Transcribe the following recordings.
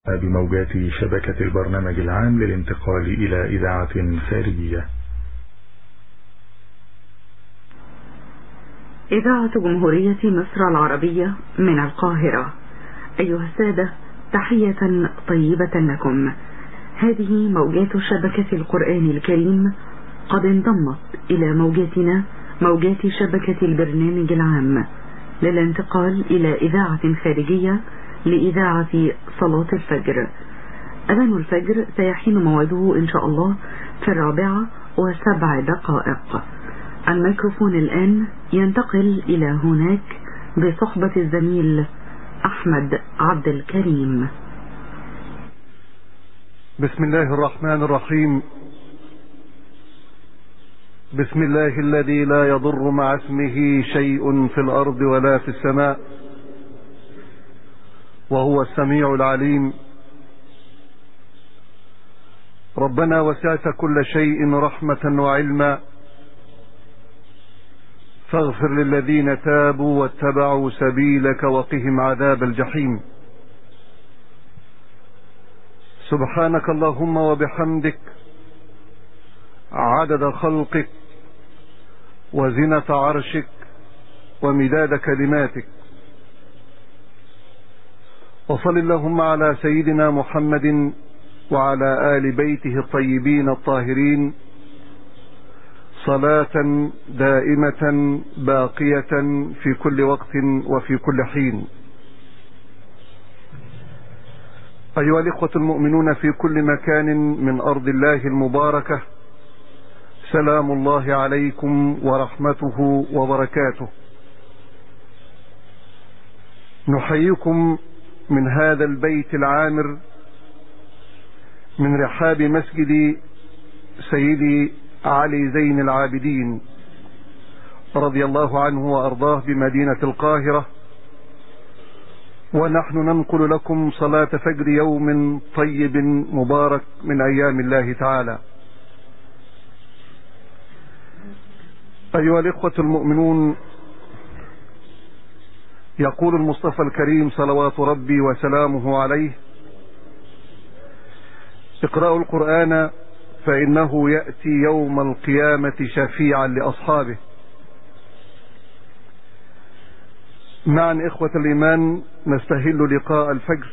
بموجات شبكة البرنامج العام للانتقال إلى إذاعة خارجية. إذاعة جمهورية مصر العربية من القاهرة. أيها السادة، تحية طيبة لكم. هذه موجات شبكة القرآن الكريم قد انضمت إلى موجاتنا، موجات شبكة البرنامج العام للانتقال إلى إذاعة خارجية لإذاعة صلاة الفجر. أذان الفجر سيحين موعده إن شاء الله في 4:07. الميكروفون الآن ينتقل إلى هناك بصحبة الزميل أحمد عبد الكريم. بسم الله الرحمن الرحيم. بسم الله الذي لا يضر مع اسمه شيء في الأرض ولا في السماء، وهو السميع العليم. ربنا وسعت كل شيء رحمة وعلما، فاغفر للذين تابوا واتبعوا سبيلك وقهم عذاب الجحيم. سبحانك اللهم وبحمدك، عدد خلقك وزنة عرشك ومداد كلماتك. وصل اللهم على سيدنا محمد وعلى آل بيته الطيبين الطاهرين صلاة دائمة باقية في كل وقت وفي كل حين. أيها الإخوة المؤمنون في كل مكان من أرض الله المباركة، سلام الله عليكم ورحمته وبركاته. نحييكم من هذا البيت العامر من رحاب مسجد سيدي علي زين العابدين رضي الله عنه وأرضاه بمدينة القاهرة، ونحن ننقل لكم صلاة فجر يوم طيب مبارك من أيام الله تعالى. أيها الإخوة المؤمنون، يقول المصطفى الكريم صلوات ربي وسلامه عليه: اقرأوا القرآن فإنه يأتي يوم القيامة شفيعا لأصحابه. معا إخوة الإيمان، نستهل لقاء الفجر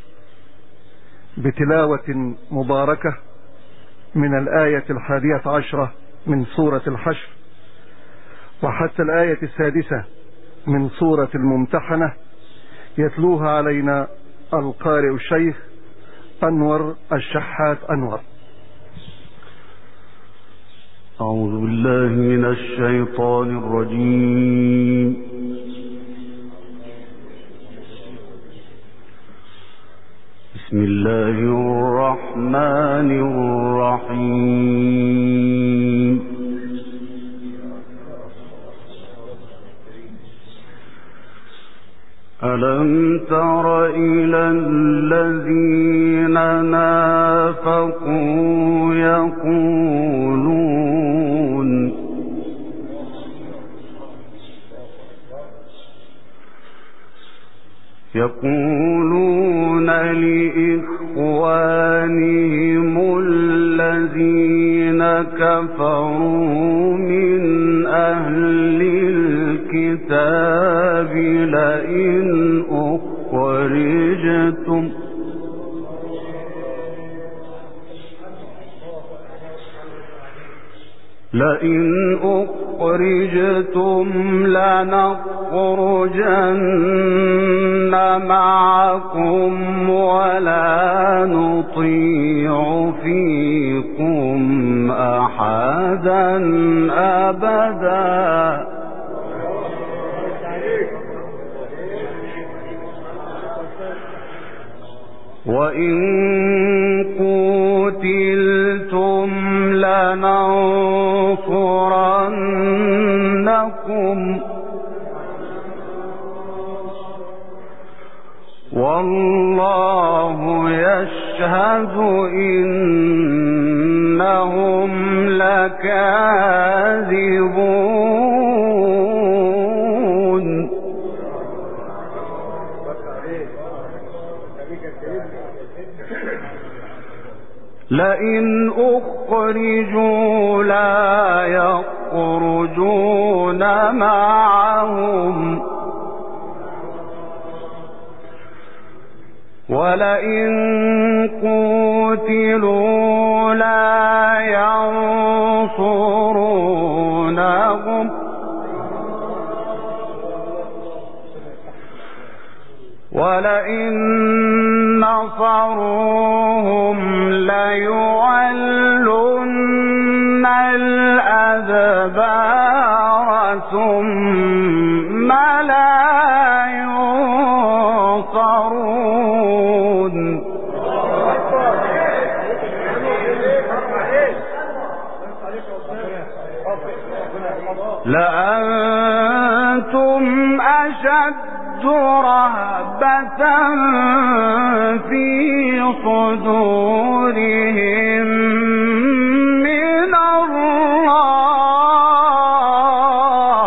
بتلاوة مباركة من الآية 11 من سورة الحشر وحتى الآية 6 من سورة الممتحنة، يتلوها علينا القارئ الشيخ أنور الشحات أنور. أعوذ بالله من الشيطان الرجيم. بسم الله الرحمن الرحيم. ألم تر إلى الذين نافقوا يقولون لإخوانهم الذين كفروا من أهل الكتاب لئن أخرجتم لنخرجن معكم ولا نطيع فيكم أحدا أبدا وإن قتلتم لننصرنكم والله يشهد إنهم لكاذبون. لئن أخرجوا لا يخرجون معهم ولئن قوتلوا لا ينصرونهم ولئن نصروهم ليولن الأدبار ثم لا ينصرون لأنتم أشد رهبة في صدورهم من الله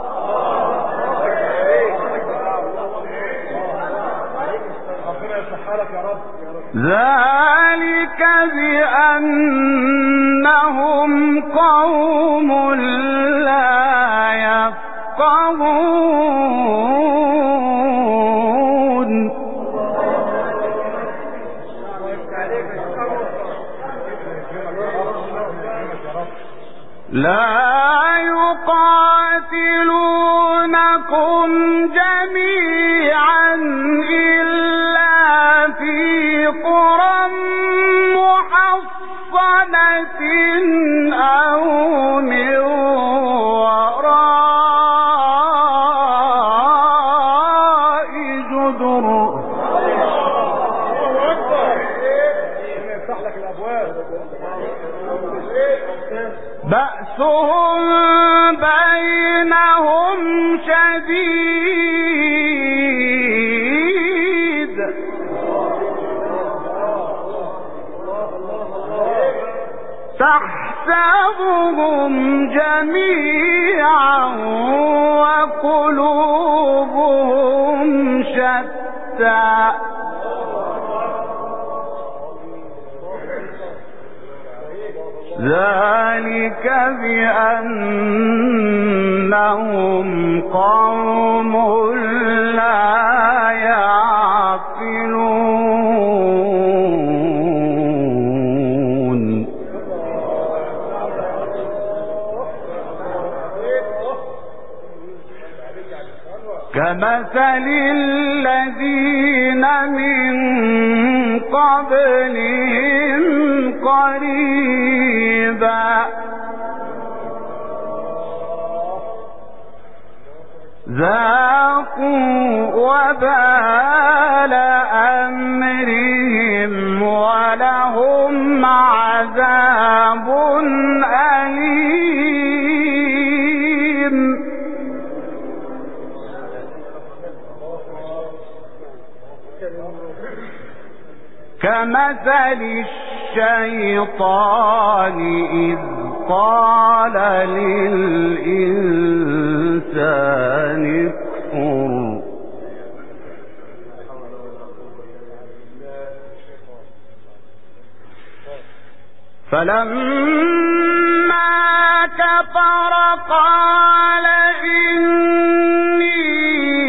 ذلك بأنهم قوم لا يفقهون لا يقاتلونكم جميعا إلا في قرى محصنة أو من وراء جدر بأسهم بينهم شديد تحسبهم جميعا وقلوبهم شتى ذلك بأنهم قوم لا يعقلون كمثل الذين من قبلهم قريبا ذاقوا وبال أمرهم ولهم عذاب أليم كمثل الشيطان إذ قال للإنسان اكفر فلما كفر قال إني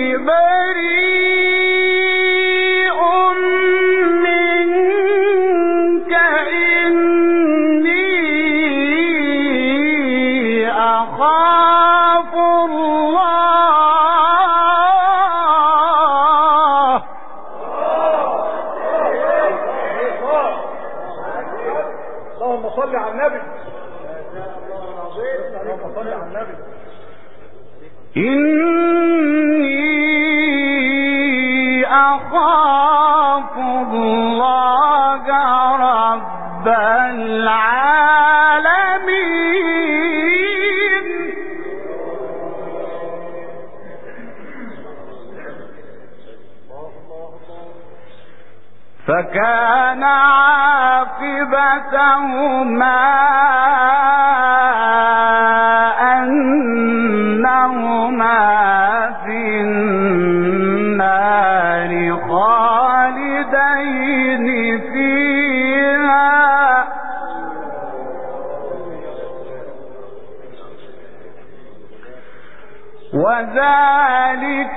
بريء منك إني أخاف الله اللهم صل على النبي اللهم صل على النبي إني أخاف الله رب العالمين فكان عاقبتهما أنهما في النار خالدين فيها وذلك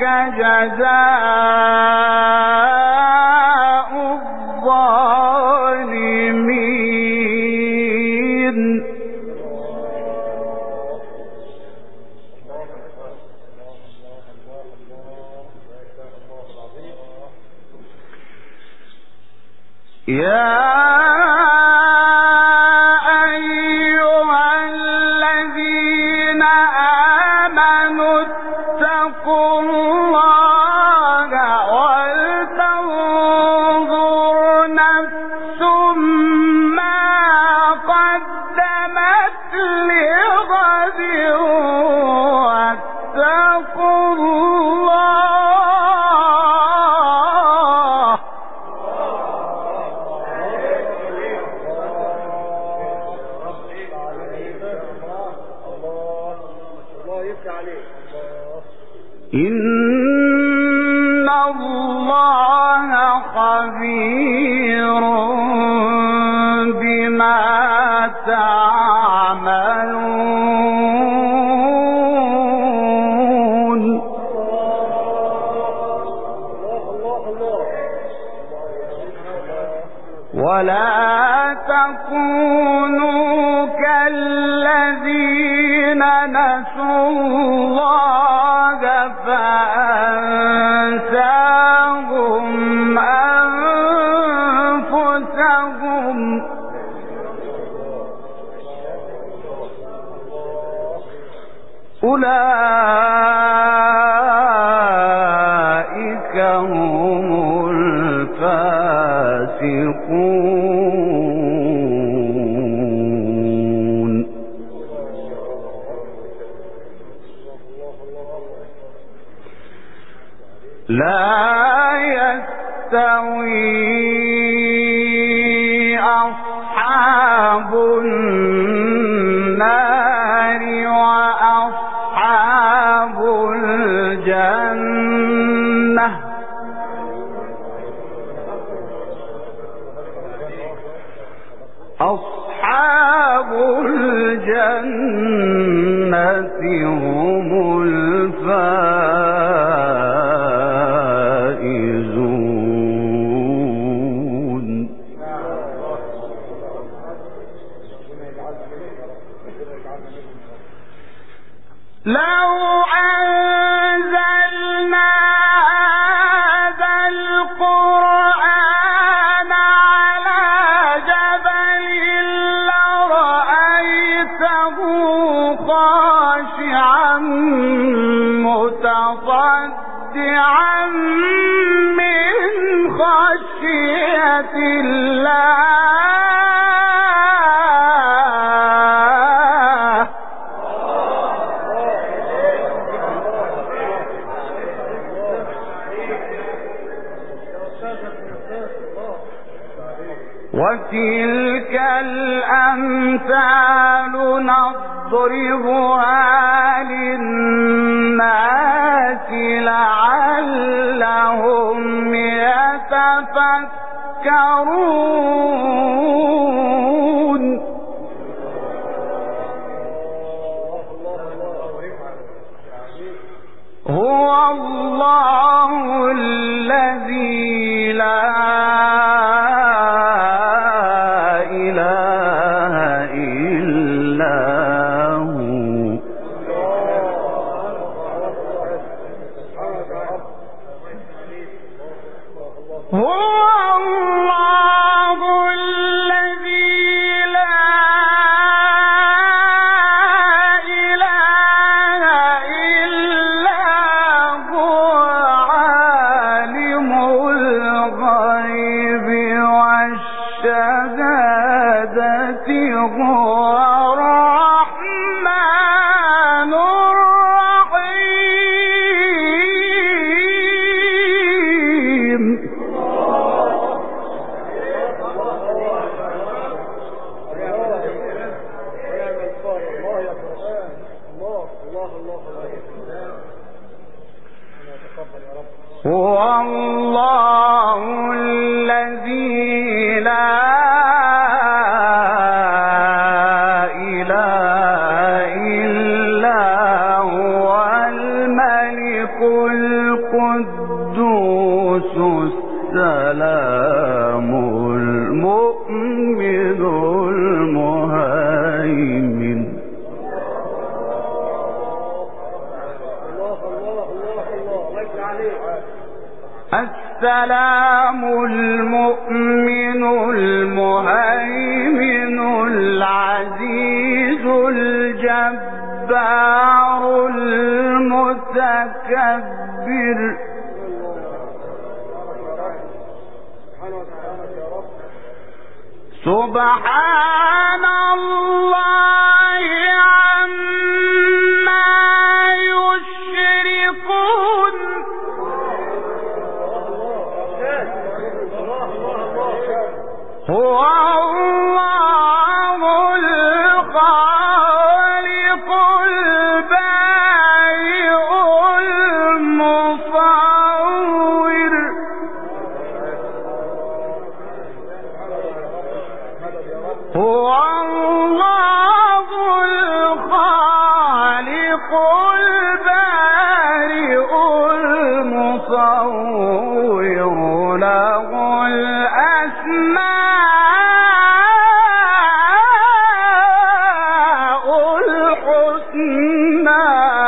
جزاء الظالمين. يا إن الله خبير بما تعملون. ولا تكونوا كالذين نسوا الله فأنساهم أنفسهم. أولئك هم الفاسقون. لا يستوي أصحاب النار وأصحاب الجنة. أصحاب الجنة هم الفائزون. لو أنزلنا هذا القرآن على جبل لرأيته خاشعا متصدعا من خشية الله. وتلك الأمثال نضربها للناس لعلهم يتفكرون. هو الله الذي لا هو الله الذي لا إله إلا هو الملك السلام المؤمن المهيمن العزيز الجبار المتكبر سبحان الله عما يشركون هو الله الخالق البارئ المصور هو الله الخالق البارئ المصور له الأسماء الحسنى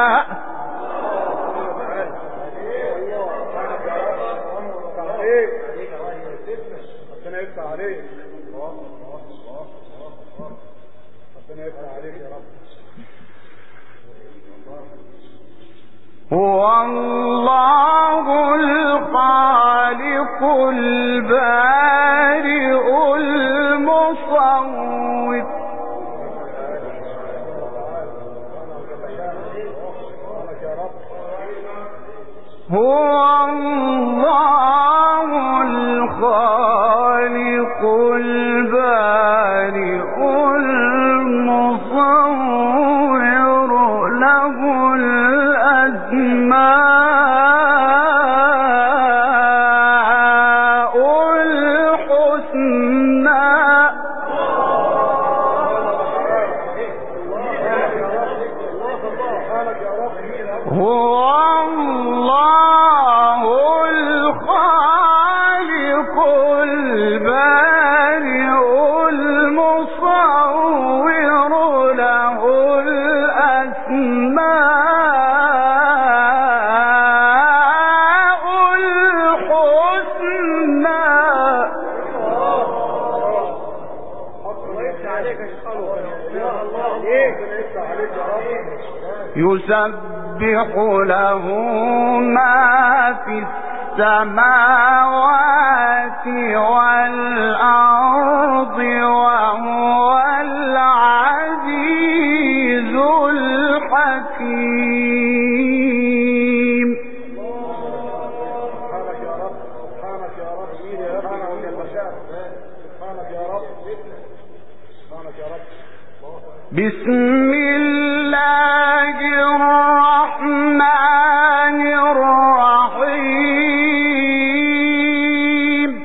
هو الله الخالق البارئ المصور هو الله الخالق البارئ المصور له الأسماء الحسنى هو الله الخالق البارئ المصور له الأسماء الحسنى يسبح له ما في السماوات والأرض وهو العزيز الحكيم بسم الله الرحمن الرحيم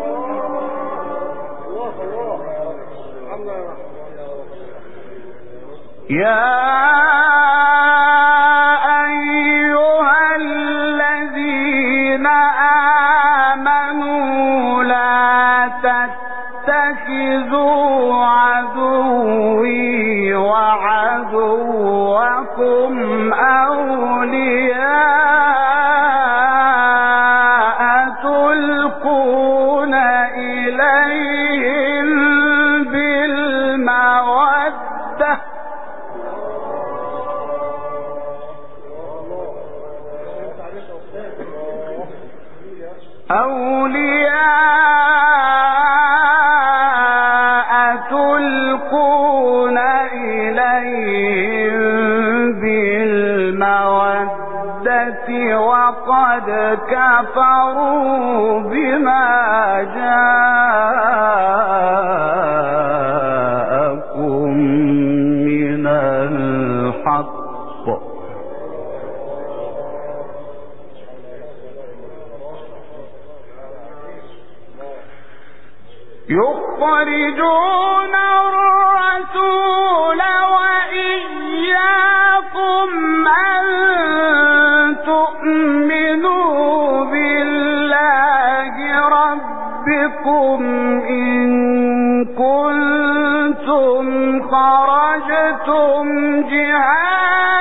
يا أيها الذين آمنوا لا تتخذوا عدوي وعدوكم أولياء تلقون إليهم بالمودة تلقون إليهم بالمودة وقد كفروا بما جاءكم من الحق يخرجون الرسول وإياكم أن تؤمنوا بالله ربكم إن كنتم خرجتم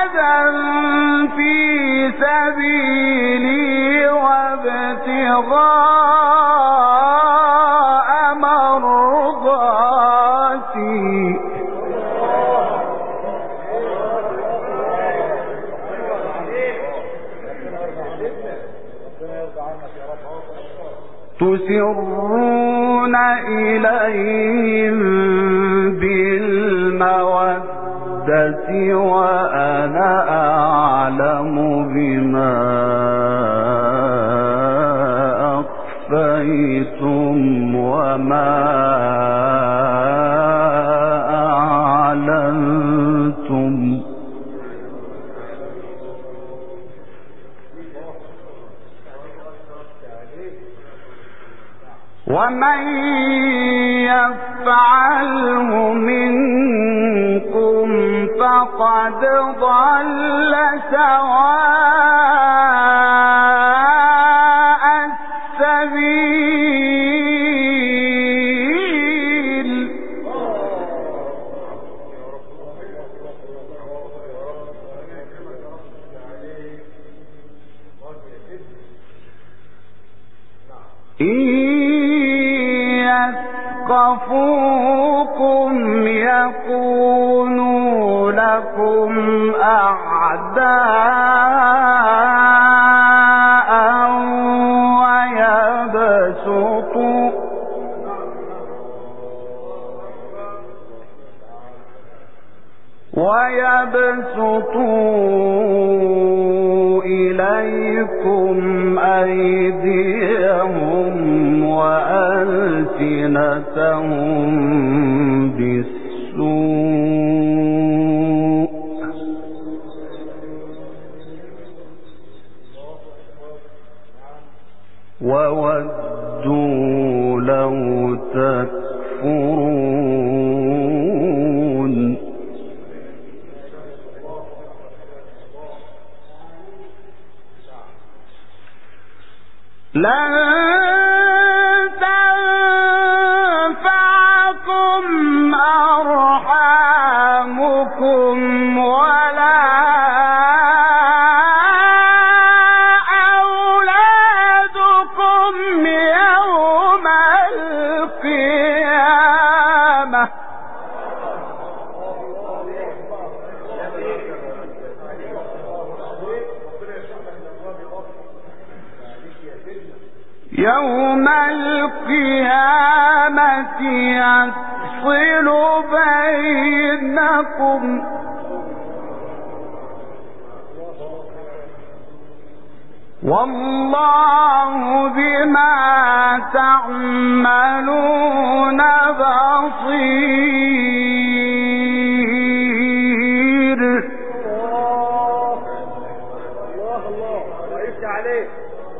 جهادا في سبيلي وابتغاء تسرون إليهم بالمودة وأنا أعلم بما أخفيتم وما أعلنتم ومن يفعله منكم فقد ضل سواء السبيل يثقفوكم يكونوا لكم أعداء ويبسطوا إليكم أيديهم وألسنتهم بالسوء وودوا لو تكفرون لن تنفعكم أرحامكم ولا أولادكم يوم القيامة يوم القيامة يفصل بينكم والله بما تعملون بصير. الله رئيس عليك.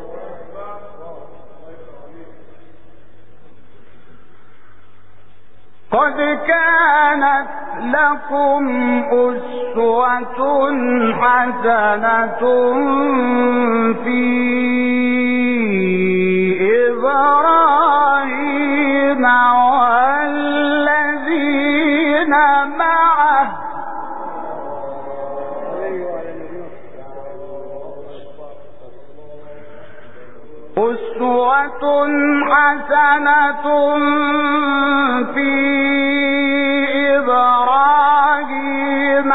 قد كانت لكم أسوة حسنة في إبراهيم والذين معه أسوة حسنة في إبراهيم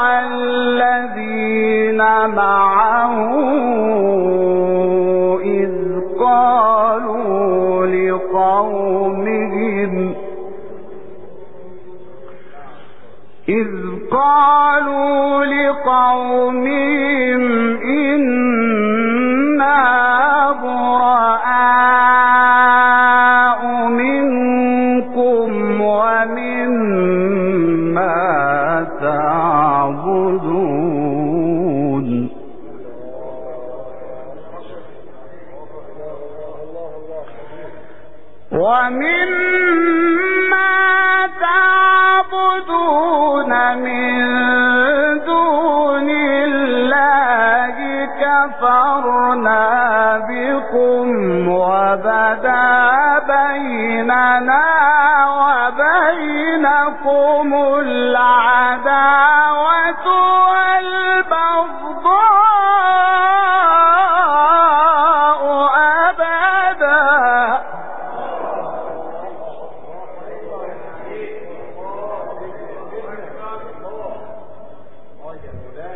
والذين معه إذ قالوا لقومهم إنا براء منكم ومما تعبدون من دون الله كفرنا بكم وبدا بيننا وبينكم العداوة والبغضاء أبدا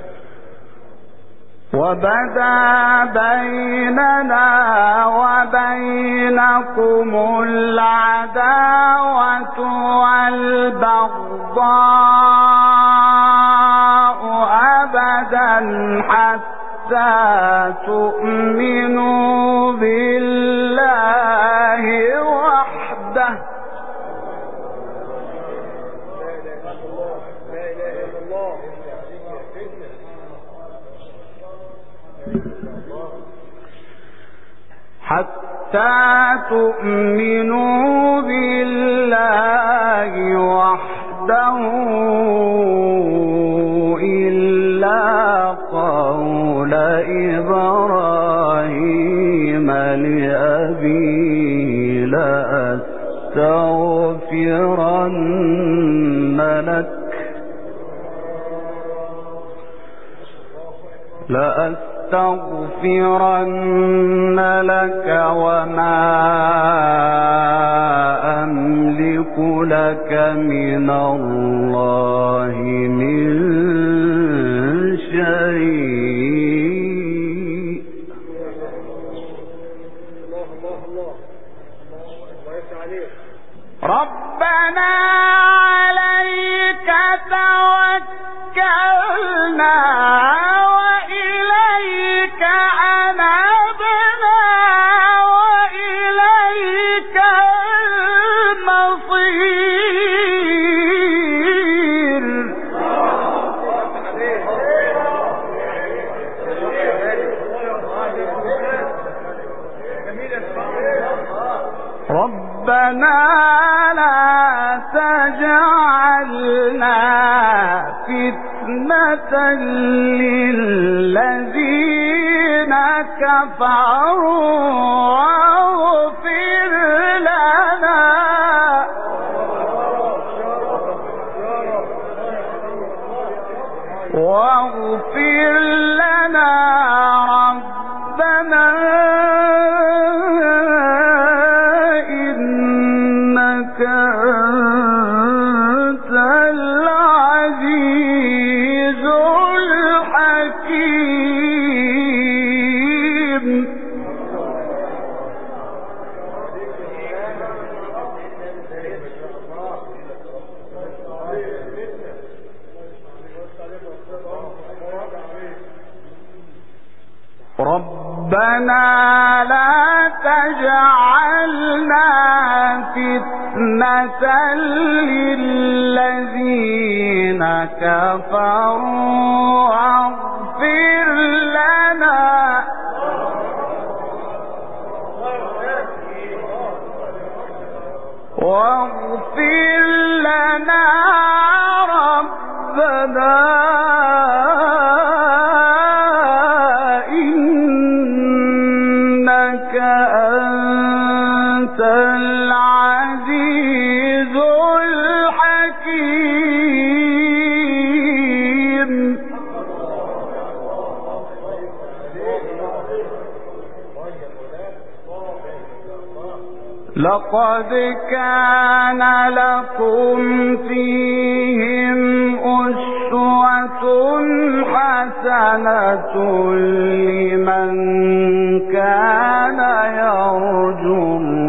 وبدا بيننا وبين بينكم العداوة والبغضاء أبدا حتى تؤمنوا بالله وحده إلا قول إبراهيم لأبيه لأستغفرن لك وما أملك لك من الله من شيء ربنا عليك توكلنا وإليك أنبنا وإليك المصير ربنا لا تجعلنا فتنة للذين كفروا واغفر لنا ربنا إنك أنت العزيز الحكيم ربنا لا تجعلنا فتنة للذين كفروا واغفر لنا ربنا إنك أنت العزيز الحكيم لقد كان لكم فيهم أسوة حسنة لمن كان يرجو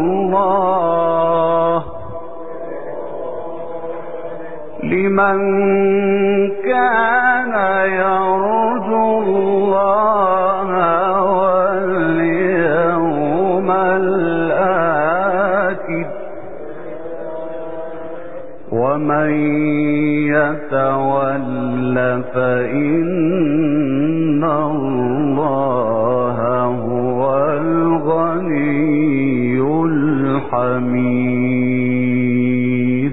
الله واليوم الآخر ومن يتول فإن الله هو الغني الحميد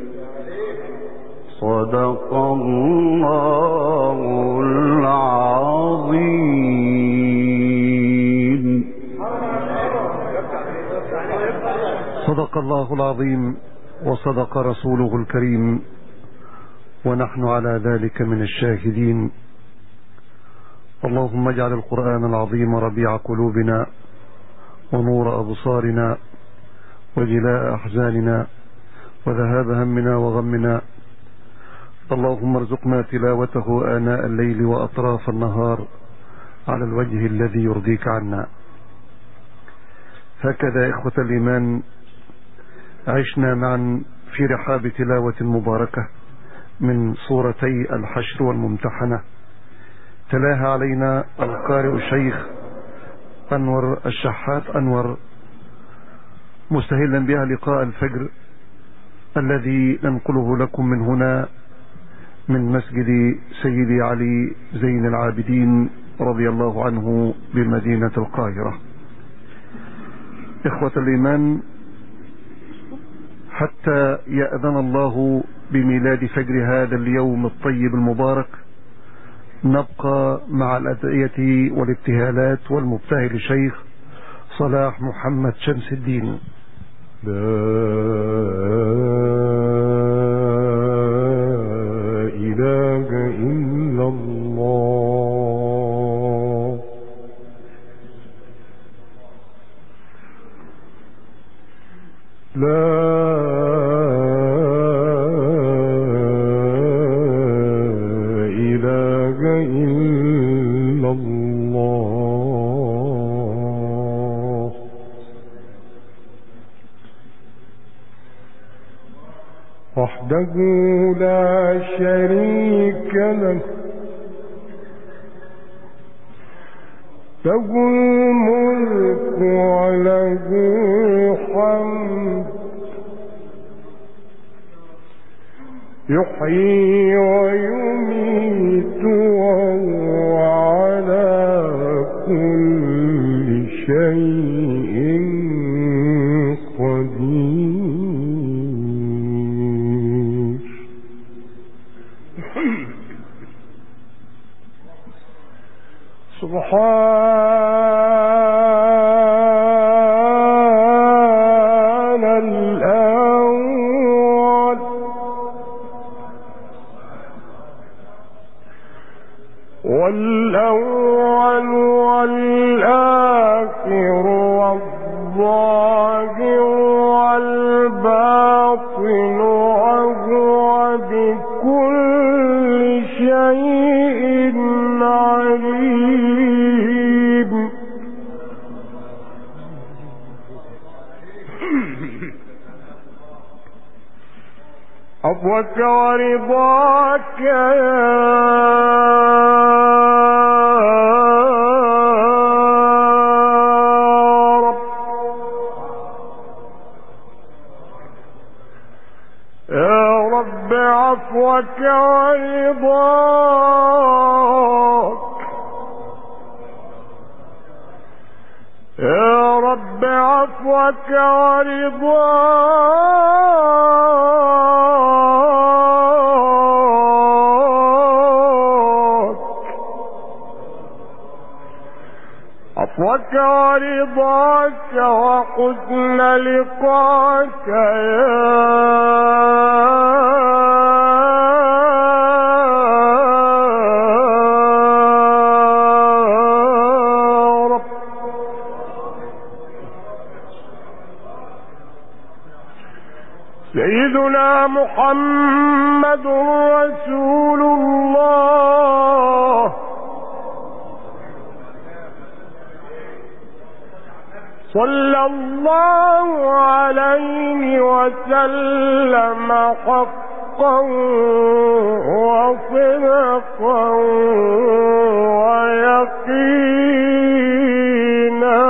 صدق الله العظيم. صدق الله العظيم وصدق رسوله الكريم ونحن على ذلك من الشاهدين. اللهم اجعل القرآن العظيم ربيع قلوبنا ونور أبصارنا وجلاء أحزاننا وذهاب همنا وغمنا. اللهم ارزقنا تلاوته آناء الليل وأطراف النهار على الوجه الذي يرضيك عنا. هكذا إخوة الإيمان عشنا معا في رحاب تلاوة مباركة من سورتي الحشر والممتحنة، تلاها علينا القارئ الشيخ أنور الشحات أنور، مستهلا بها لقاء الفجر الذي ننقله لكم من هنا من مسجد سيدي علي زين العابدين رضي الله عنه بمدينة القاهرة. إخوة الإيمان، حتى يأذن الله بميلاد فجر هذا اليوم الطيب المبارك نبقى مع الأدعية والابتهالات والمبتهل الشيخ صلاح محمد شمس الدين. لا إله إلا الله، لا إله إلا الله، وحده لا شريك له، له الملك وله الحمد، يحيي ويميت وهو على كل شيء قدير. سبحان الأول والأول والآخر والظاهر والباطن، وهو بكل شيء عليم. عفوك ورضاك يا رب، يا رب عفوك ورضاك، يا رب عفوك ورضاك، عفوك ورضاك وحسن لقاك يا رب. سيدنا محمد رسول الله صلى الله عليه وسلم حقا وصدقا ويقينا،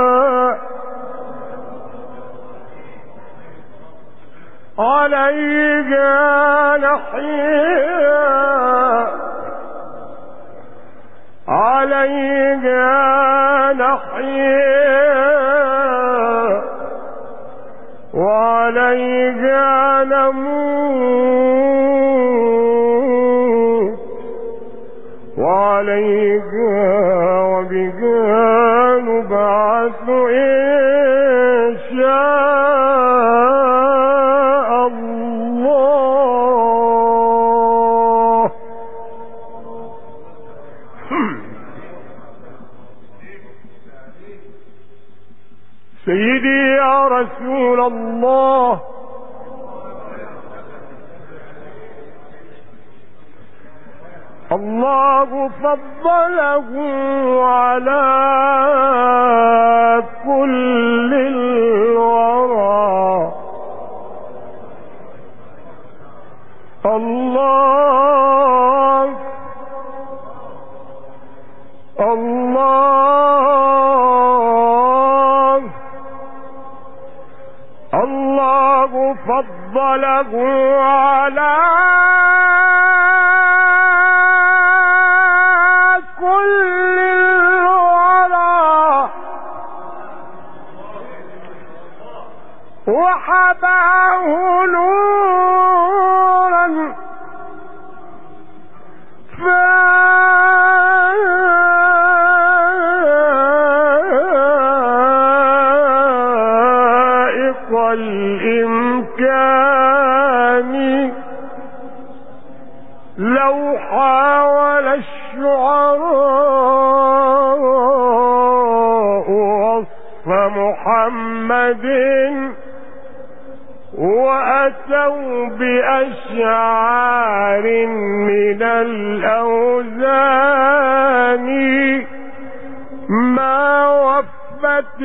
عليك نحيا، عليك نحيا، وعليك نموت، وعليك وبك نبعث إن شاء الله. سيدي يا رسول الله، الله فضله على كل الله الله الله فضله على كل الورى وحباه نورا فائق الإمكان لو حاول الشعراء وصف محمد وأتوا بأشعار من الأوزان ما وفت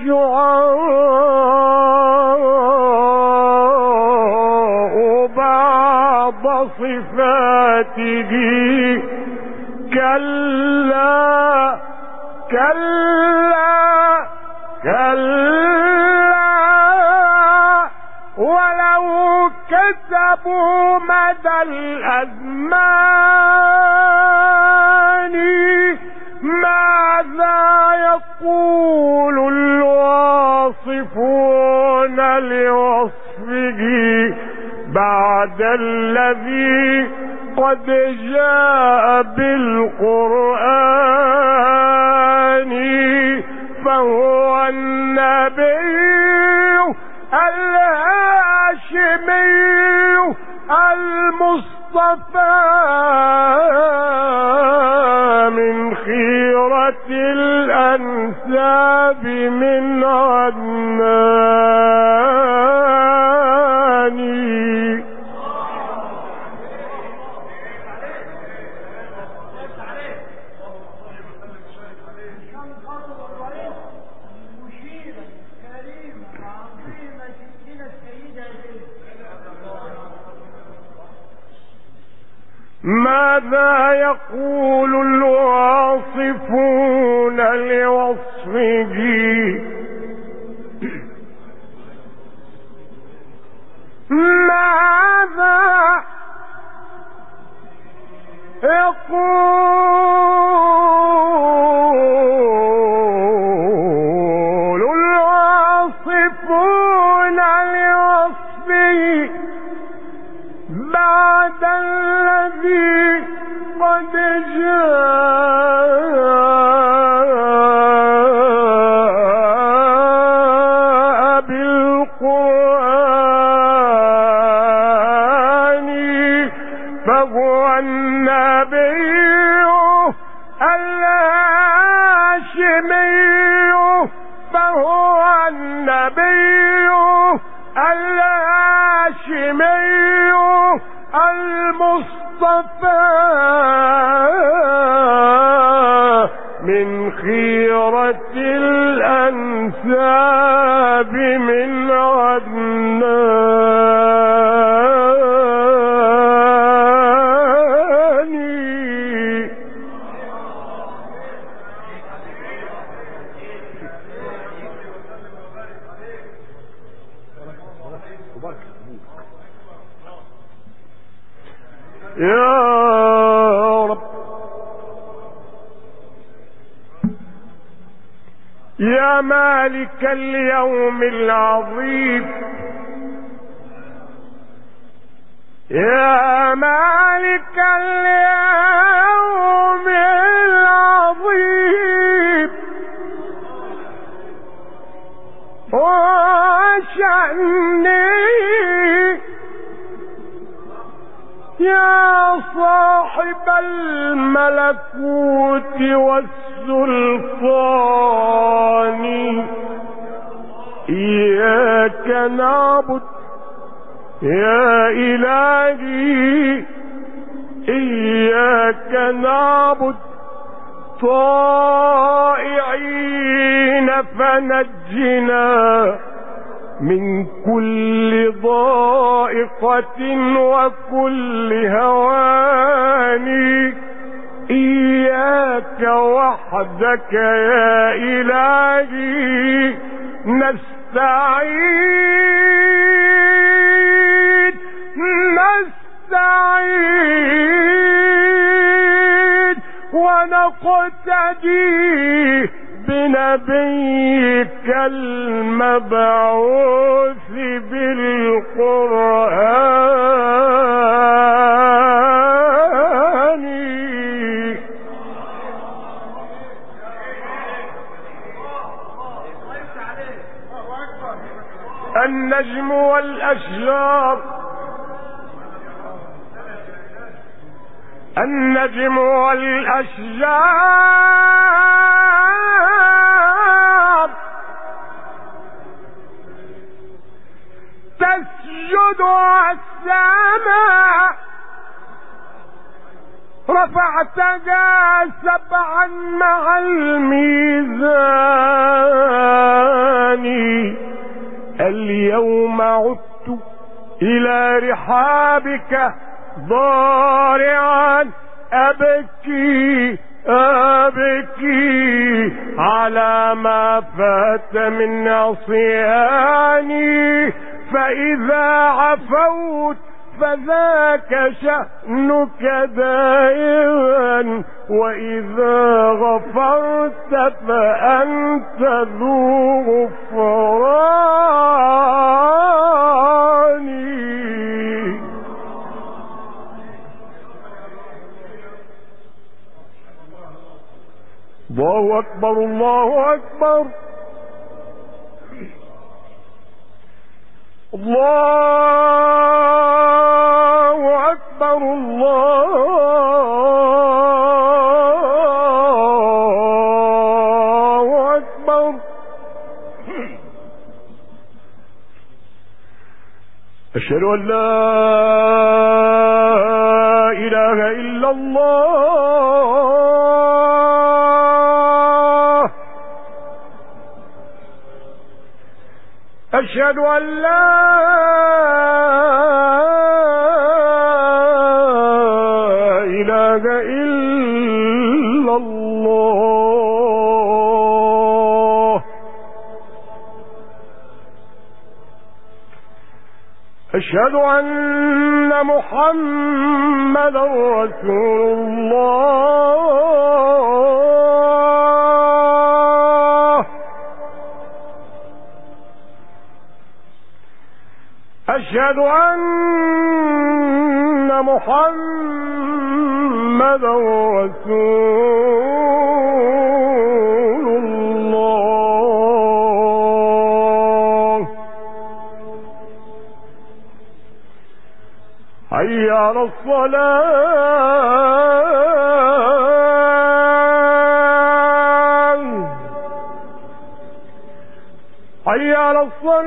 الشعراء بعض صفاته كلا كلا كلا ولو كتبوا مدى الأزمان ماذا يقول الواصفون لوصفه بعد الذي قد جاء بالقرآن فهو النبي الهاشمي المصطفى من خيرة الأنساب من عدنان ماذا يقول الواصفون لوصفه ماذا يقول الواصفون لوصفه بعد الذي قد جاء بالقرآن فهو النبي الهاشمي فهو النبي الهاشمي المصطفى من خيرة الأنساب من عدنان يا رب يا مالك اليوم العظيم يا مالك اليوم العظيم وشأني يا صاحب الملكوت والسلطان إياك نعبد يا إلهي إياك نعبد طائعين فنجنا من كل ضائقة وكل هوان. إياك وحدك يا إلهي نستعين ونقتدي بنبيك المبعوث بالقرآن. النجم والأشجار النجم والأشجار تسجد السماء رفعتها سبعا مع الميزان. اليوم عدت إلى رحابك ضارعا أبكي على ما فات من عصياني. فإذا عفوت فذاك شأنك دائما، وإذا غفرت فأنت ذو غفران. الله أكبر الله أكبر الله أكبر الله أكبر. أشهد أن لا إله إلا الله. أشهد أن لا إله إلا الله. أشهد أن محمدا رسول الله. أشهد أن محمدا رسول الله. حي على الصلاة حي على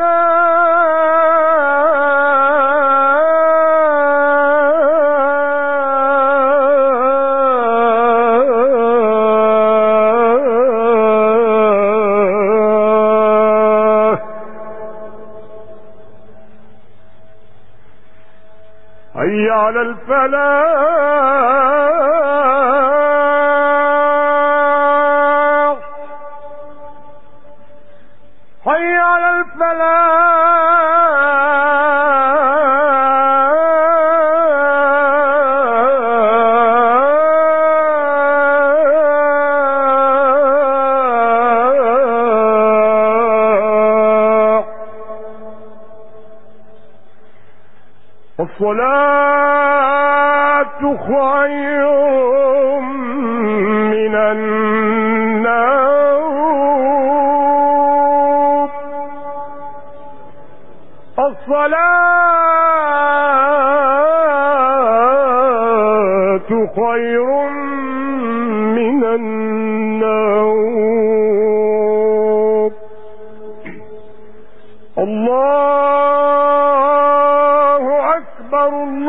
حي على الفلاح حي على الفلاح. الصلاة خير من النوم. الصلاة خير من النوم. الله أكبر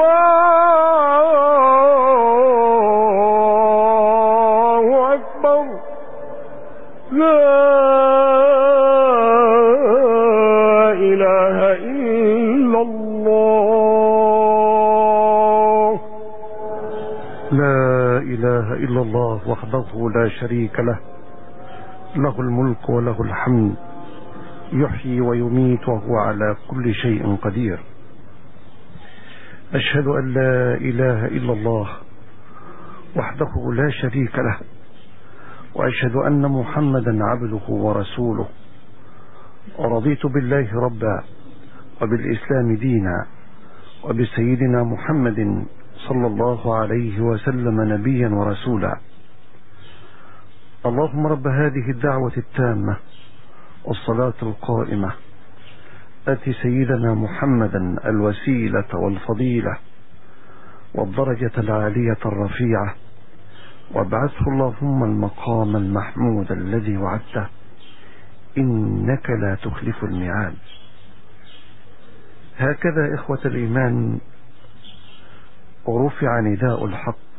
الله أكبر. لا إله لا إله إلا الله وحده لا شريك له، له الملك وله الحمد، يحيي ويميت وهو على كل شيء قدير. أشهد أن لا إله إلا الله وحده لا شريك له، وأشهد أن محمدا عبده ورسوله. ورضيت بالله ربا وبالإسلام دينا وبسيدنا محمد صلى الله عليه وسلم نبيا ورسولا. اللهم رب هذه الدعوة التامة والصلاة القائمة آت سيدنا محمدا الوسيلة والفضيلة والدرجة العالية الرفيعة، وابعثه اللهم المقام المحمود الذي وعدته، إنك لا تخلف الميعاد. هكذا إخوة الإيمان ورفع نداء الحق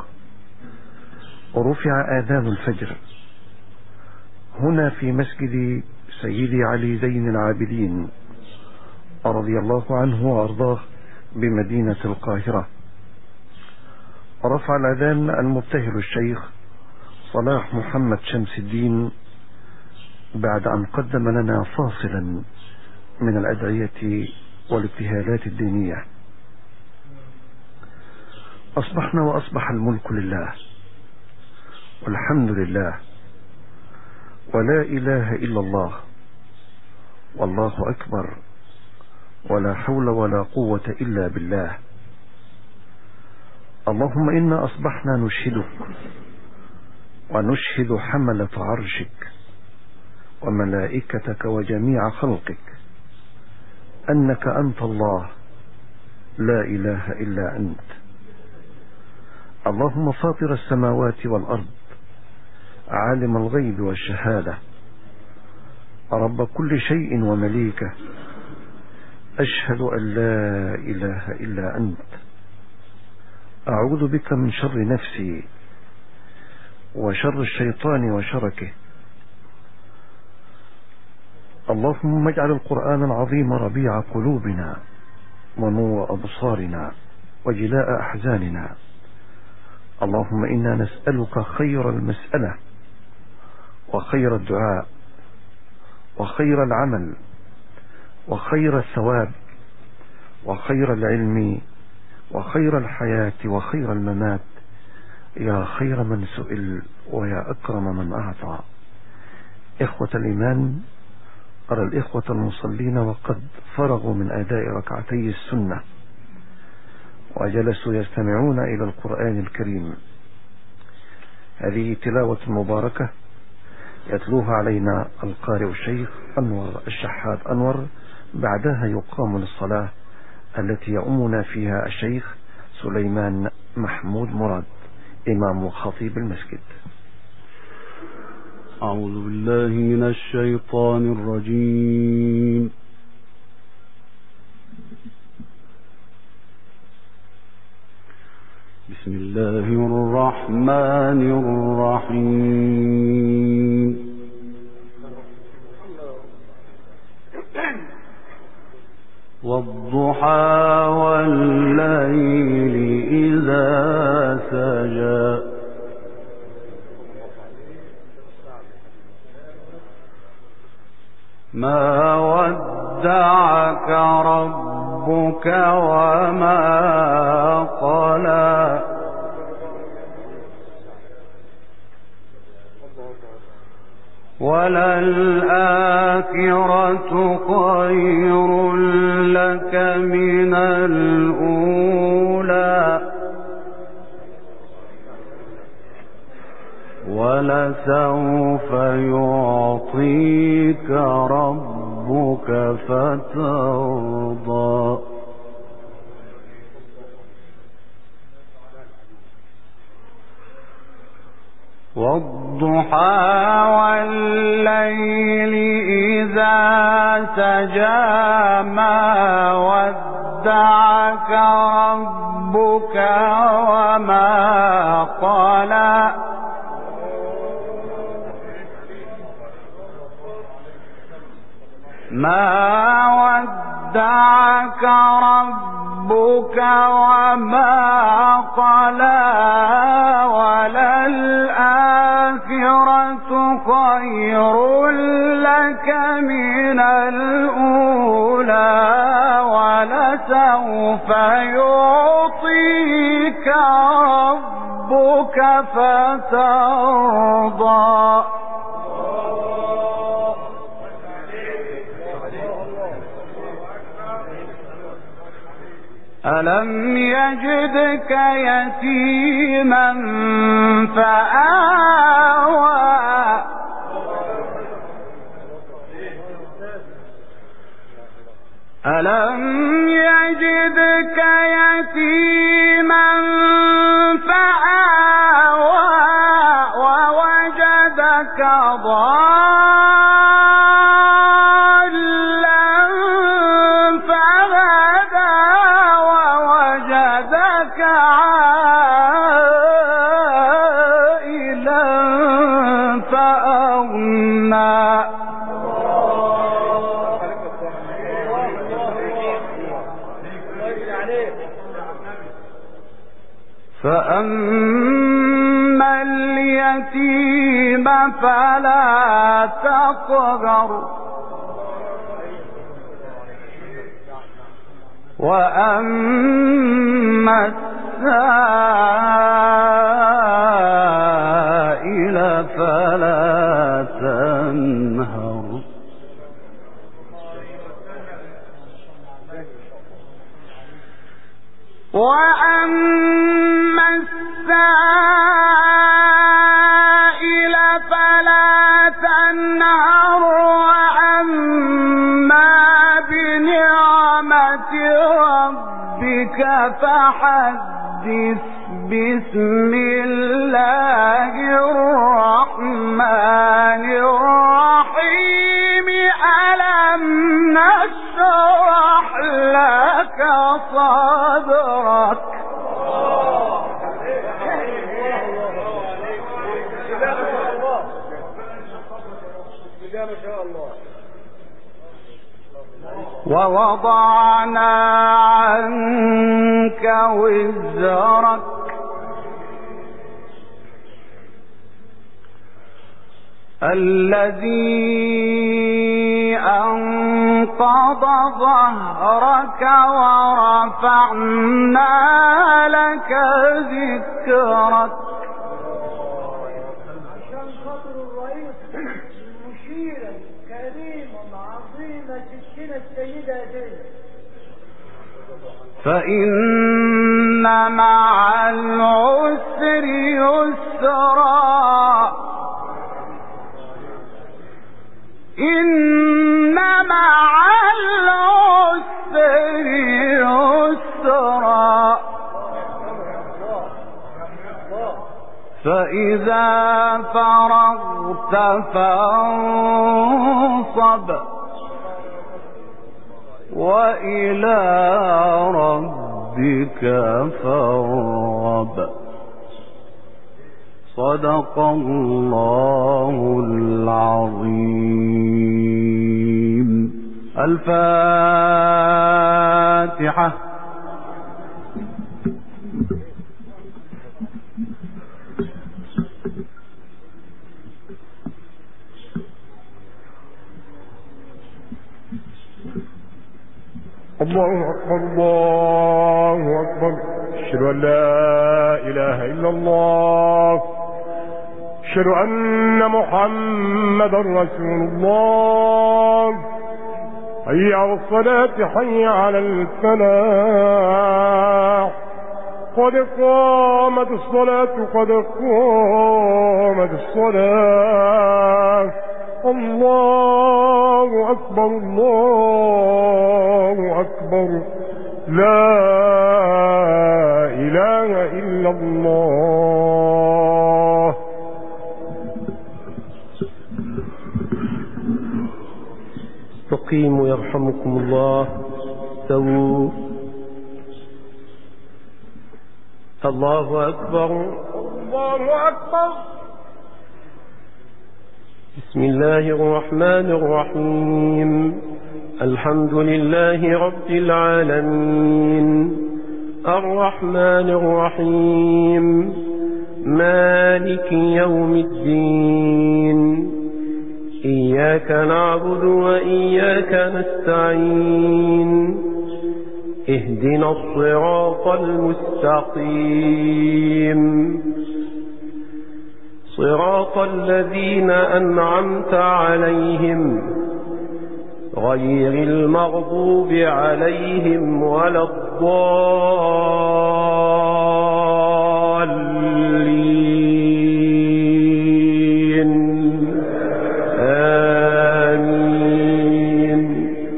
ورفع آذان الفجر هنا في مسجد سيدي علي زين العابدين رضي الله عنه وأرضاه بمدينة القاهرة. ورفع الأذان المبتهل الشيخ صلاح محمد شمس الدين بعد أن قدم لنا فاصلا من الأدعية والابتهالات الدينية. أصبحنا وأصبح الملك لله والحمد لله ولا إله إلا الله والله أكبر ولا حول ولا قوة إلا بالله. اللهم إنا أصبحنا نشهدك ونشهد حملة عرشك وملائكتك وجميع خلقك أنك أنت الله لا إله إلا أنت، اللهم فاطر السماوات والأرض عالم الغيب والشهادة رب كل شيء ومليكه، أشهد أن لا إله إلا أنت، أعوذ بك من شر نفسي وشر الشيطان وشركه. اللهم اجعل القرآن العظيم ربيع قلوبنا ونور أبصارنا وجلاء أحزاننا. اللهم إنا نسألك خير المسألة وخير الدعاء وخير العمل وخير الثواب وخير العلم وخير الحياة وخير الممات، يا خير من سئل ويا أكرم من أعطى. إخوة الإيمان، أرى الإخوة المصلين وقد فرغوا من أداء ركعتي السنة وجلسوا يستمعون إلى القرآن الكريم. هذه تلاوة مباركة يتلوها علينا القارئ الشيخ أنور الشحات أنور، بعدها يقام للصلاة التي يؤمنا فيها الشيخ سليمان محمود مراد إمام خطيب المسجد. أعوذ بالله من الشيطان الرجيم. بسم الله الرحمن الرحيم. والضحى والليل إذا سجى ما ودعك ربك وما قلى وللآخرة خير لك من الأولى ولسوف يعطيك ربك فترضى. والضحى والليل إذا سجى ما ودعك ربك وما قلى ما ودعك ربك وما قلى فترضى ألم يجدك يتيما فآوى ألم يجدك يتيما فآوى ووجدك ضالا فهدى ووجدك عائلا فأغنى فأما اليتيم فلا تقهر وأما السائل فلا تنهر وأما السائل فلا تنهر وأما بنعمة ربك فحدث بسم الله الرحمن الرحيم ألم نشرح لك صدرك ووضعنا عنك وزرك الذي أنقض ظهرك ورفعنا لك ذكرك عشان خاطر الرئيس مشيرا كريما عظيما ستنا السيدة دي فإن مع العسر يسرا إن مع العسر يسرا فإذا فرغت فانصب وإلى ربك فارغب صدق الله العظيم. الفاتحة. الله أكبر الله أكبر أشهد أن لا إله إلا الله أشهد أن محمدا رسول الله حي على الصلاة حي على الفلاح قد قامت الصلاة قد قامت الصلاة الله أكبر الله أكبر لا إله إلا الله. استقيموا يرحمكم الله. استووا. الله أكبر الله أكبر. بسم الله الرحمن الرحيم. الحمد لله رب العالمين الرحمن الرحيم مالك يوم الدين إياك نعبد وإياك نستعين اهدنا الصراط المستقيم صراط الذين أنعمت عليهم غير المغضوب عليهم ولا الضالين آمين.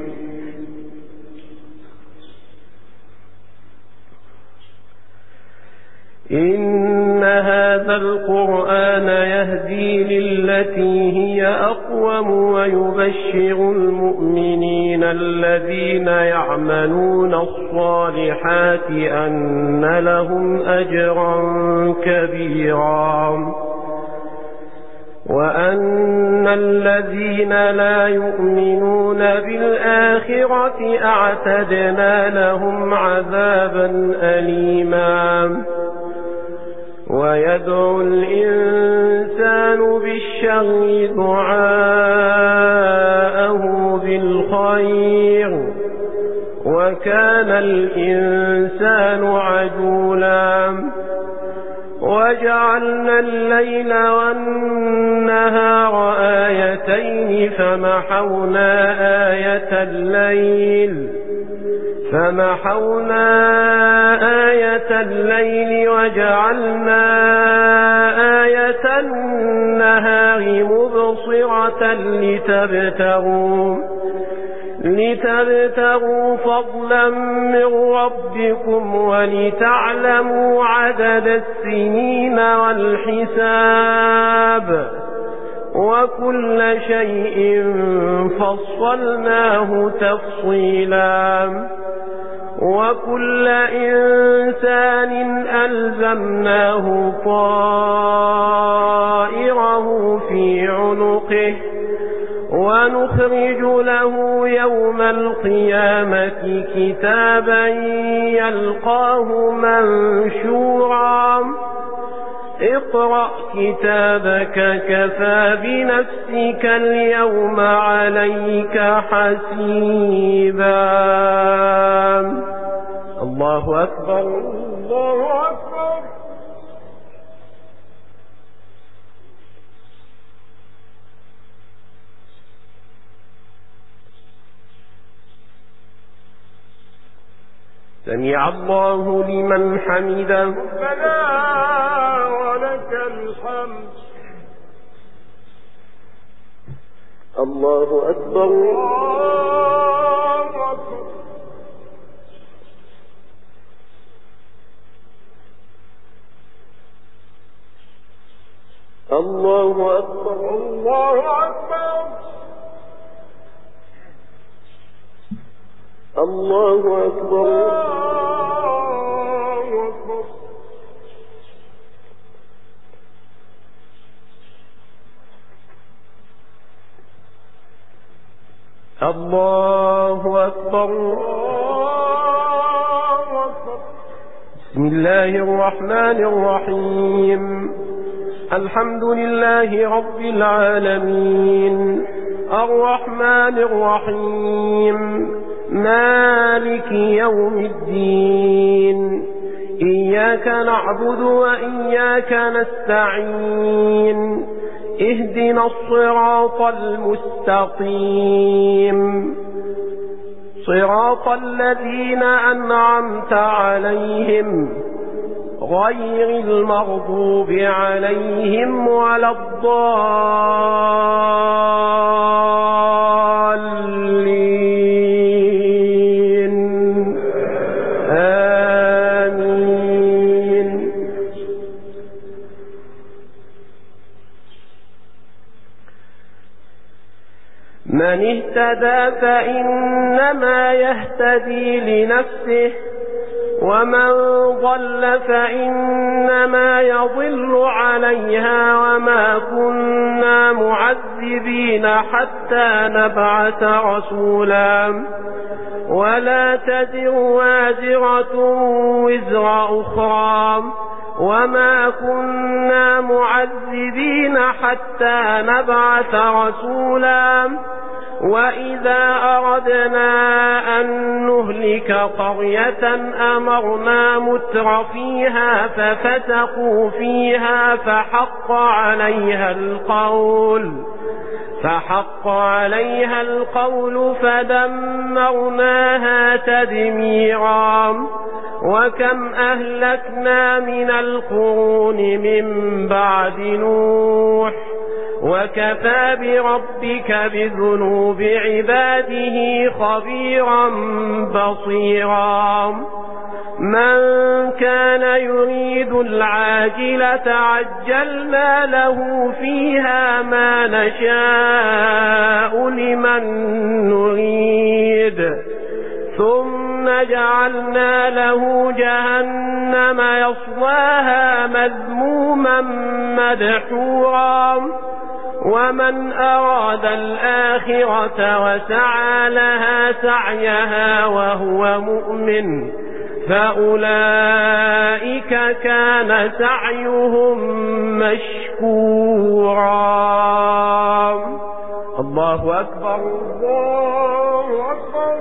إن هذا القرآن يهدي للتي هي أقوم ويبشر المؤمنين الذين يعملون الصالحات أن لهم أجرا كبيرا وأن الذين لا يؤمنون بالآخرة أعتدنا لهم عذابا أليما. ويدعو الإنسان بالشر دعاءه بالخير وكان الإنسان عجولا. وجعلنا الليل والنهار آيتين فمحونا آية الليل وجعلنا آية النهار مبصرة لتبتغوا فضلا من ربكم ولتعلموا عدد السنين والحساب وكل شيء فصلناه تفصيلا. وكل إنسان ألزمناه طائره في عنقه ونخرج له يوم القيامة كتابا يلقاه منشورا. اقرأ كتابك كفى بنفسك اليوم عليك حسيبا. الله أكبر الله أكبر. سمع الله لمن حمده ربنا ولك الحمد. الله أكبر الله أكبر. الله أكبر الله أكبر. الله أكبر. الله أكبر. بسم الله الرحمن الرحيم. الحمد لله رب العالمين الرحمن الرحيم مالك يوم الدين. إياك نعبد وإياك نستعين. اهدنا الصراط المستقيم صراط الذين أنعمت عليهم غير المغضوب عليهم ولا الضالين آمين. من اهتدى فإنما يهتدي لنفسه ومن ضل فإنما يضل عليها وما كنا معذبين حتى نبعث رسولا ولا تزر وازرة وزر أخرى وما كنا معذبين حتى نبعث رسولا وإذا أردنا أن نهلك قرية أمرنا متر فيها ففسقوا فيها فحق عليها القول فدمرناها تدميرا. وكم أهلكنا من القرون من بعد نوح وكفى بربك بذنوب عباده خبيرا بصيرا. من كان يريد العاجلة عجلنا له فيها ما نشاء لمن نريد ثم جعلنا له جهنم يصلاها مذموما مدحورا. ومن أراد الآخرة وسعى لها سعيها وهو مؤمن فأولئك كان سعيهم مشكورا. الله أكبر الله أكبر.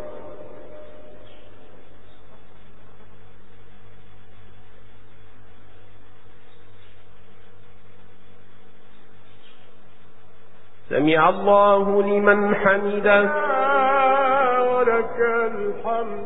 سمع الله لمن حمده ولك الحمد.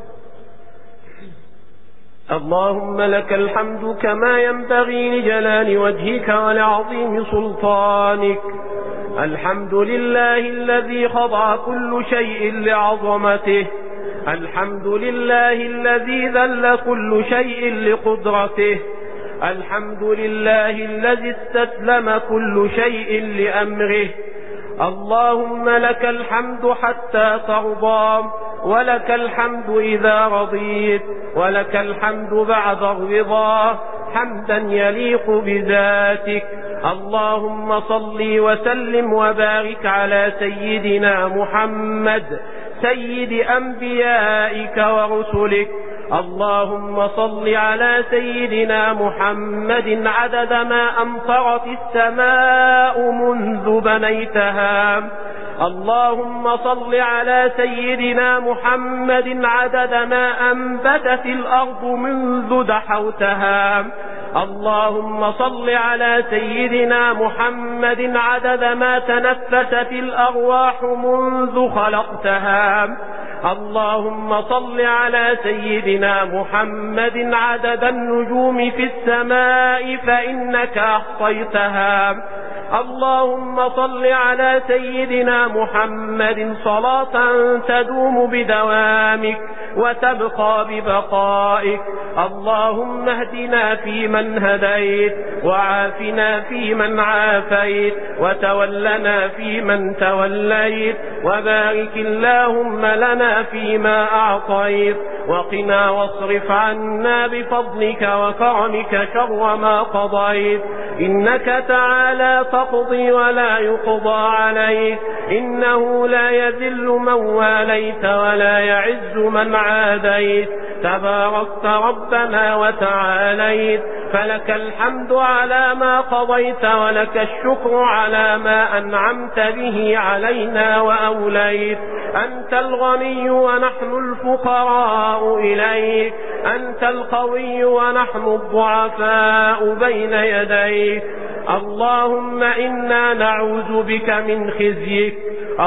اللهم لك الحمد كما ينبغي لجلال وجهك ولعظيم سلطانك. الحمد لله الذي خضع كل شيء لعظمته. الحمد لله الذي ذل كل شيء لقدرته. الحمد لله الذي استسلم كل شيء لأمره. اللهم لك الحمد حتى ترضى ولك الحمد إذا رضيت ولك الحمد بعد الرضا حمدا يليق بذاتك. اللهم صل وسلم وبارك على سيدنا محمد سيد أنبيائك ورسلك. اللهم صل على سيدنا محمد عدد ما أمطرت السماء منذ بنيتها. اللهم صل على سيدنا محمد عدد ما أنبتت الأرض منذ دحوتها. اللهم صل على سيدنا محمد عدد ما تنفست الأرواح منذ خلقتها. اللهم صل على سيدنا محمد عدد النجوم في السماء فإنك أحصيتها. اللهم صل على سيدنا محمد صلاة تدوم بدوامك وتبقى ببقائك. اللهم اهدنا فيمن هديت وعافنا فيمن عافيت وتولنا فيمن توليت وبارك اللهم لنا فيما أعطيت وقنا واصرف عنا بفضلك وكرمك شر ما قضيت. إنك تعالى تقضي ولا يقضى عليك. إنه لا يذل من واليت ولا يعز من عاديت. تباركت ربنا وتعاليت. فلك الحمد على ما قضيت ولك الشكر على ما أنعمت به علينا وأوليت. أنت الغني ونحن الفقراء إليك. أنت القوي ونحن الضعفاء بين يديك. اللهم إنا نعوذ بك من خزيك.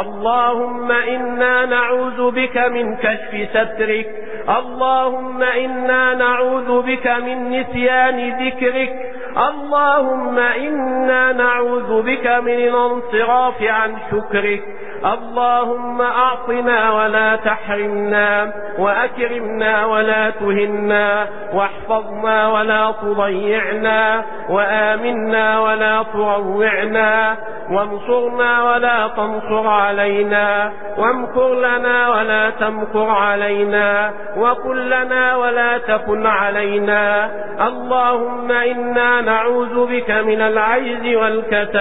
اللهم إنا نعوذ بك من كشف سترك. اللهم إنا نعوذ بك من نسيان ذكرك. اللهم إنا نعوذ بك من الانصراف عن شكرك. اللهم أعطنا ولا تحرمنا وأكرمنا ولا تهنا واحفظنا ولا تضيعنا وآمنا ولا تروعنا وانصرنا ولا تنصر علينا وامكر لنا ولا تمكر علينا وقل لنا ولا تكن علينا. اللهم إنا نعوذ بك من العجز والكسل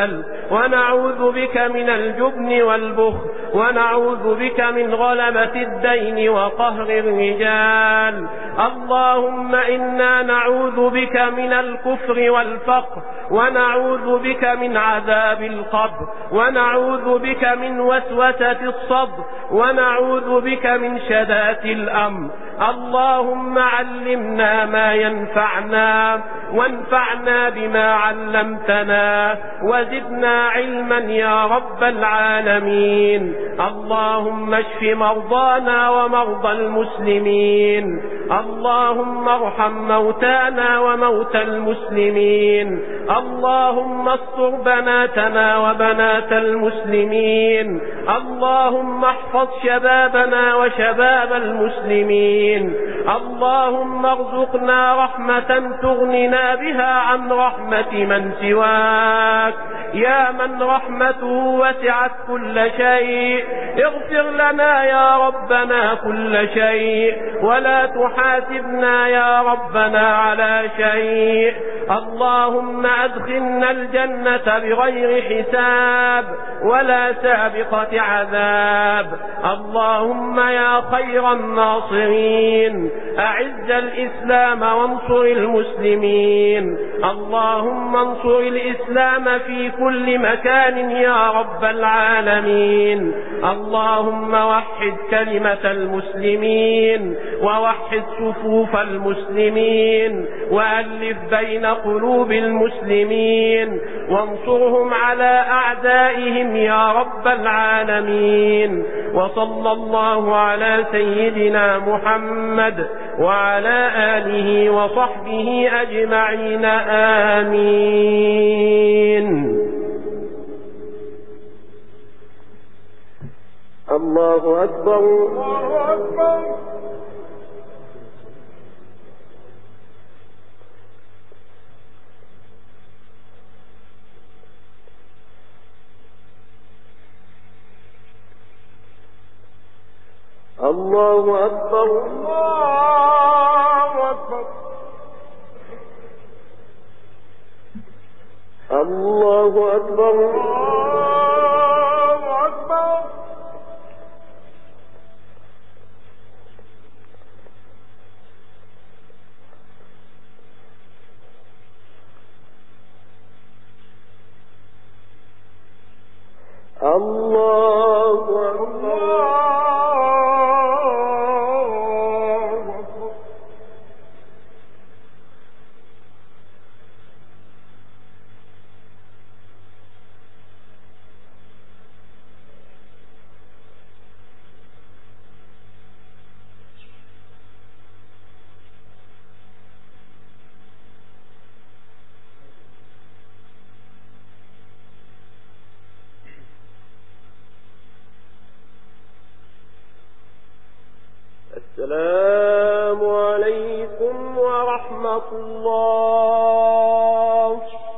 ونعوذ بك من الجبن والبخل ونعوذ بك من غلبة الدين وقهر الرجال. اللهم إنا نعوذ بك من الكفر والفقر ونعوذ بك من عذاب القبر ونعوذ بك من وسوسة الصدر ونعوذ بك من شدات الأمر. اللهم علمنا ما ينفعنا وانفعنا بما علمتنا وزدنا علما يا رب العالمين. اللهم اشف مرضانا ومرضى المسلمين. اللهم ارحم موتانا وموتى المسلمين. اللهم استر بناتنا وبنات المسلمين. اللهم احفظ شبابنا وشباب المسلمين. اللهم ارزقنا رحمة تغننا بها عن رحمة من سواك يا من رحمته وسعت كل شيء. اغفر لنا يا ربنا كل شيء ولا تحاسبنا يا ربنا على شيء. اللهم أدخلنا الجنة بغير حساب ولا سابقة عذاب. اللهم يا خير الناصرين أعز الإسلام وانصر المسلمين. اللهم انصر الإسلام في كل مكان يا رب العالمين. اللهم وحد كلمة المسلمين ووحد صفوف المسلمين وألف بين قلوب المسلمين وانصرهم على أعدائهم يا رب العالمين. وصلى الله على سيدنا محمد وعلى آله وصحبه أجمعين. آمين. الله أكبر. الله أكبر. الله أكبر. الله أكبر. الله أكبر. الله أكبر. الله أكبر. السلام عليكم ورحمة الله.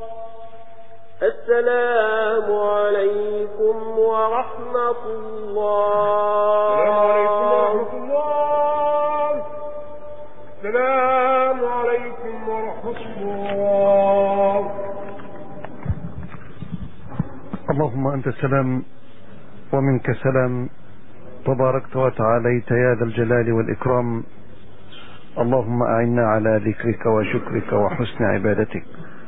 السلام عليكم ورحمة الله. السلام عليكم ورحمة الله. اللهم أنت السلام ومنك السلام، تباركت وتعاليت يا ذا الجلال والإكرام. اللهم أعنا على ذكرك وشكرك وحسن عبادتك.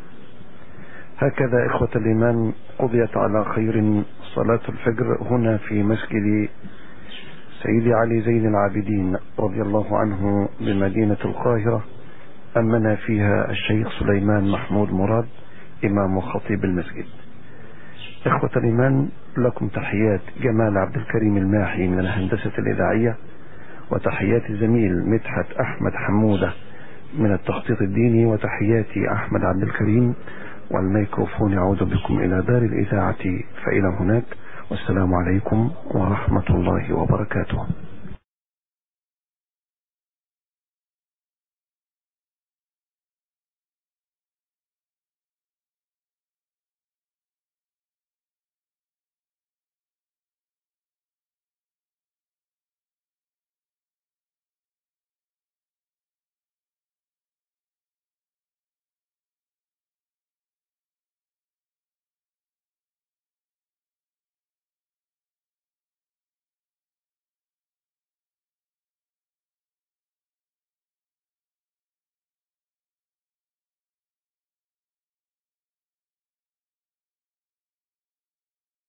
هكذا إخوة الإيمان قضيت على خير صلاة الفجر هنا في مسجد سيدي علي زين العابدين رضي الله عنه بمدينة القاهرة. أمنا فيها الشيخ سليمان محمود مراد إمام وخطيب المسجد. إخوة الإيمان، لكم تحيات جمال عبد الكريم الماحي من الهندسة الإذاعية، وتحيات الزميل مدحت أحمد حمودة من التخطيط الديني، وتحياتي أحمد عبد الكريم، والميكروفون يعود بكم إلى دار الإذاعة فإلى هناك، والسلام عليكم ورحمة الله وبركاته.